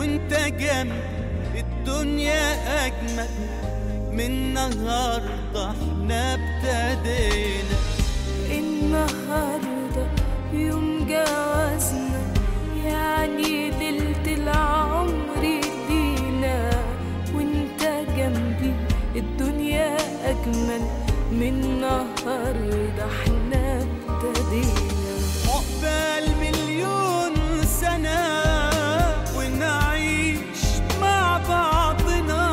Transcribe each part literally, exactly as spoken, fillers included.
وانت جنبي الدنيا أجمل. من النهاردة احنا ابتدينا. النهاردة يوم جوازنا، يعني ليلة العمر لينا، وانت جنبي الدنيا أجمل. من النهاردة احنا ابتدينا. عقبال مليون سنة ونعيش مع بعضنا.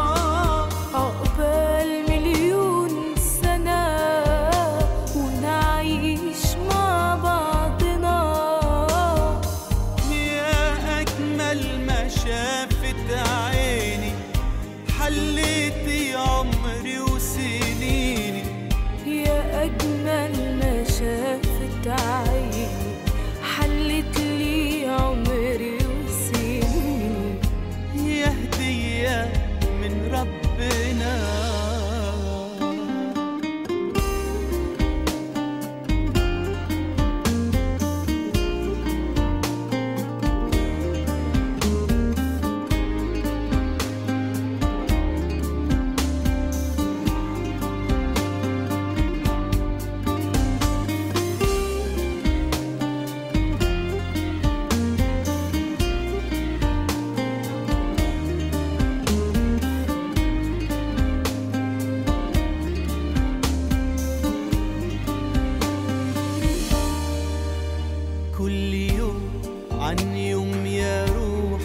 عقبال مليون سنة ونعيش مع بعضنا. يا أجمل ما شافت عيني، حليتي عمري وسنيني. يا أجمل ما شافت عيني، حلت لي عمري وسنيني. يا هدية من ربنا. كل يوم عن يوم يا روح،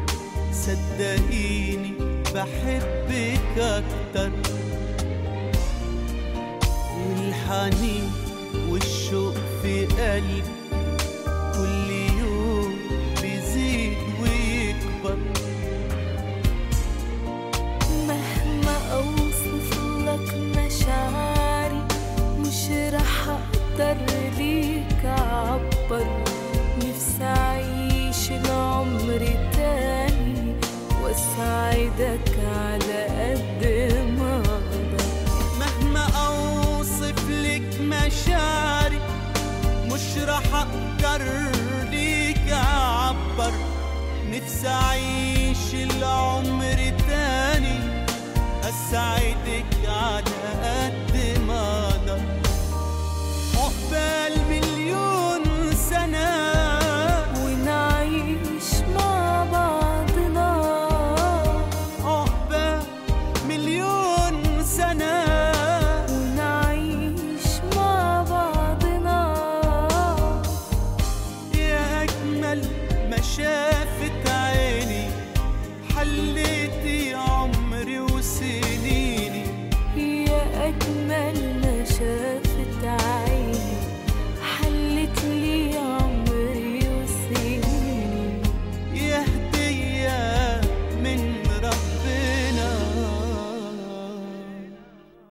صدقيني بحبك أكتر. والحنين والشوق في قلبي كل يوم بيزيد ويكبر. مهما أوصف لك مشاعري مش رح أقدر ليك أعبر. نفسي أعيش العمر تاني وأسعدك على قد ما أقدر. مهما أوصف لك مشاعري مش رح أقدر ليك أعبر. نفسي أعيش العمر تاني أسعدك